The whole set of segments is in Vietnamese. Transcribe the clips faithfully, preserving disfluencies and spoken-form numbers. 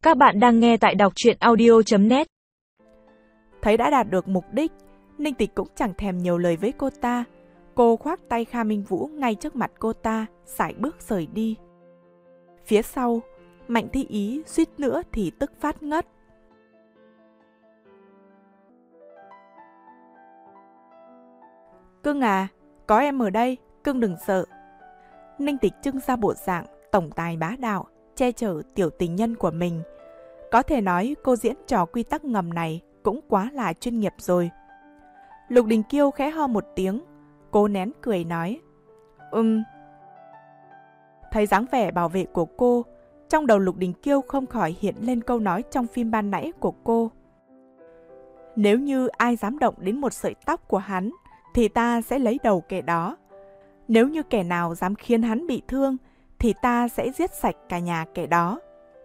Các bạn đang nghe tại đọc truyện audio chấm net. Thấy đã đạt được mục đích, Ninh Tịch cũng chẳng thèm nhiều lời với cô ta. Cô khoác tay Kha Minh Vũ ngay trước mặt cô ta, sải bước rời đi. Phía sau, Mạnh Thi Ý suýt nữa thì tức phát ngất. Cưng à, có em ở đây, cưng đừng sợ. Ninh Tịch trưng ra bộ dạng tổng tài bá đạo, che chở tiểu tình nhân của mình. Có thể nói cô diễn trò quy tắc ngầm này cũng quá là chuyên nghiệp rồi. Lục Đình Kiêu khẽ ho một tiếng, cô nén cười nói, Ừm. Thấy dáng vẻ bảo vệ của cô, trong đầu Lục Đình Kiêu không khỏi hiện lên câu nói trong phim ban nãy của cô. Nếu như ai dám động đến một sợi tóc của hắn, thì ta sẽ lấy đầu kẻ đó. Nếu như kẻ nào dám khiến hắn bị thương, thì ta sẽ giết sạch cả nhà kẻ đó.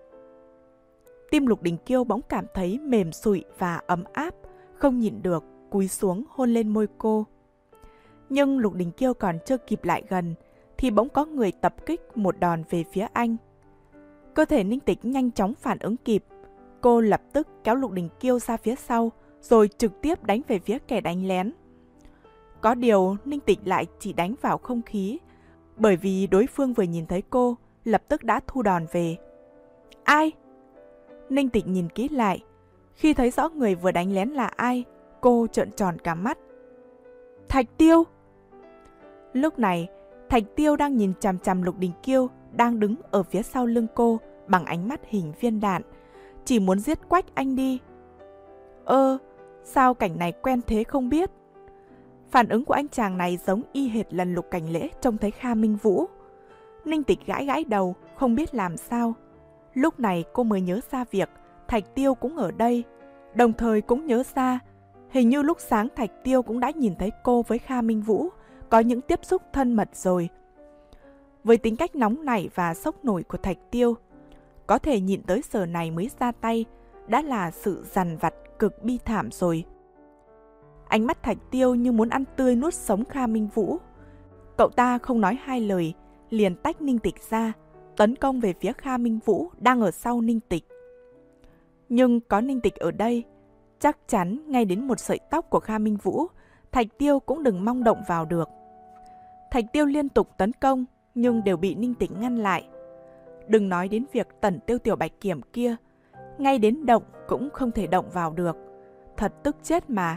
Tim Lục Đình Kiêu bỗng cảm thấy mềm sụi và ấm áp, không nhịn được, cúi xuống hôn lên môi cô. Nhưng Lục Đình Kiêu còn chưa kịp lại gần, thì bỗng có người tập kích một đòn về phía anh. Cơ thể Ninh Tịch nhanh chóng phản ứng kịp. Cô lập tức kéo Lục Đình Kiêu ra phía sau, rồi trực tiếp đánh về phía kẻ đánh lén. Có điều Ninh Tịch lại chỉ đánh vào không khí, bởi vì đối phương vừa nhìn thấy cô, lập tức đã thu đòn về. Ai? Ninh Tịch nhìn kỹ lại. Khi thấy rõ người vừa đánh lén là ai, cô trợn tròn cả mắt. Thạch Tiêu! Lúc này, Thạch Tiêu đang nhìn chằm chằm Lục Đình Kiêu đang đứng ở phía sau lưng cô bằng ánh mắt hình viên đạn, chỉ muốn giết quách anh đi. Ơ, sao cảnh này quen thế không biết? Phản ứng của anh chàng này giống y hệt lần Lục Cảnh Lễ trông thấy Kha Minh Vũ. Ninh Tịch gãi gãi đầu, không biết làm sao. Lúc này cô mới nhớ ra việc Thạch Tiêu cũng ở đây, đồng thời cũng nhớ ra hình như lúc sáng Thạch Tiêu cũng đã nhìn thấy cô với Kha Minh Vũ có những tiếp xúc thân mật rồi. Với tính cách nóng nảy và sốc nổi của Thạch Tiêu, có thể nhịn tới giờ này mới ra tay đã là sự dằn vặt cực bi thảm rồi. Ánh mắt Thạch Tiêu như muốn ăn tươi nuốt sống Kha Minh Vũ. Cậu ta không nói hai lời, liền tách Ninh Tịch ra, tấn công về phía Kha Minh Vũ đang ở sau Ninh Tịch. Nhưng có Ninh Tịch ở đây, chắc chắn ngay đến một sợi tóc của Kha Minh Vũ, Thạch Tiêu cũng đừng mong động vào được. Thạch Tiêu liên tục tấn công, nhưng đều bị Ninh Tịch ngăn lại. Đừng nói đến việc tẩn tiêu tiểu bạch kiểm kia, ngay đến động cũng không thể động vào được. Thật tức chết mà.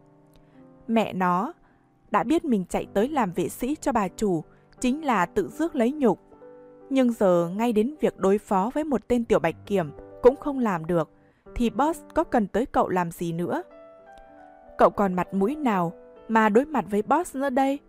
Mẹ nó, đã biết mình chạy tới làm vệ sĩ cho bà chủ, chính là tự rước lấy nhục. Nhưng giờ ngay đến việc đối phó với một tên tiểu bạch kiểm cũng không làm được, thì boss có cần tới cậu làm gì nữa? Cậu còn mặt mũi nào mà đối mặt với boss nữa đây?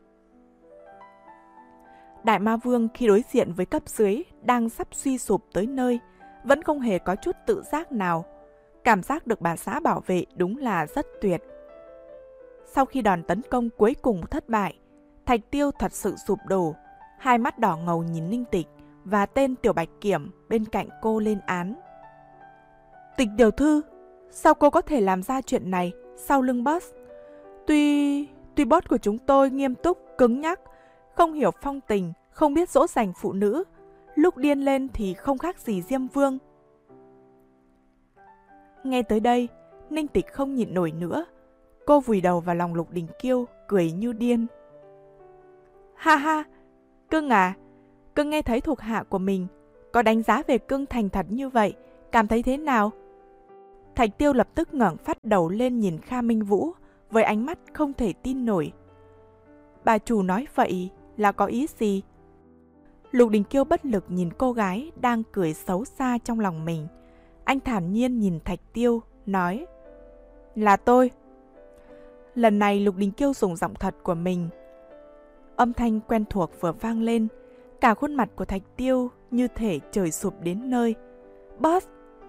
Đại Ma Vương khi đối diện với cấp dưới đang sắp suy sụp tới nơi, vẫn không hề có chút tự giác nào. Cảm giác được bà xã bảo vệ đúng là rất tuyệt. Sau khi đòn tấn công cuối cùng thất bại, Thạch Tiêu thật sự sụp đổ, hai mắt đỏ ngầu nhìn Ninh Tịch và tên tiểu bạch kiểm bên cạnh cô lên án. Tịch tiểu thư, sao cô có thể làm ra chuyện này sau lưng boss? Tuy... tuy boss của chúng tôi nghiêm túc, cứng nhắc, không hiểu phong tình, không biết dỗ dành phụ nữ, lúc điên lên thì không khác gì Diêm Vương. Nghe tới đây, Ninh Tịch không nhịn nổi nữa. Cô vùi đầu vào lòng Lục Đình Kiêu, cười như điên. Ha ha, cưng à, cưng nghe thấy thuộc hạ của mình có đánh giá về cưng thành thật như vậy, cảm thấy thế nào? Thạch Tiêu lập tức ngẩng phát đầu lên nhìn Kha Minh Vũ với ánh mắt không thể tin nổi. Bà chủ nói vậy là có ý gì? Lục Đình Kiêu bất lực nhìn cô gái đang cười xấu xa trong lòng mình. Anh thản nhiên nhìn Thạch Tiêu, nói, là tôi. Lần này Lục Đình Kiêu dùng giọng thật của mình. Âm thanh quen thuộc vừa vang lên, cả khuôn mặt của Thạch Tiêu như thể trời sụp đến nơi. Boss!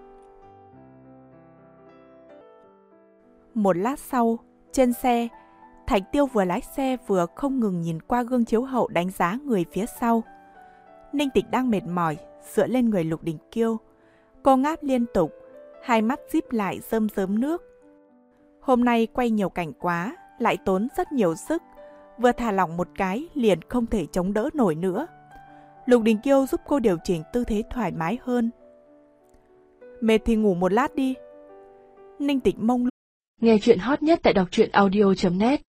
Một lát sau, trên xe, Thạch Tiêu vừa lái xe vừa không ngừng nhìn qua gương chiếu hậu đánh giá người phía sau. Ninh Tịch đang mệt mỏi, dựa lên người Lục Đình Kiêu. Cô ngáp liên tục, hai mắt díp lại rơm rớm nước. Hôm nay quay nhiều cảnh quá, lại tốn rất nhiều sức, vừa thả lỏng một cái liền không thể chống đỡ nổi nữa. Lục Đình Kiêu giúp cô điều chỉnh tư thế thoải mái hơn. Mệt thì ngủ một lát đi. Ninh Tịch mông lung. Nghe chuyện hot nhất tại đọc truyện audio chấm net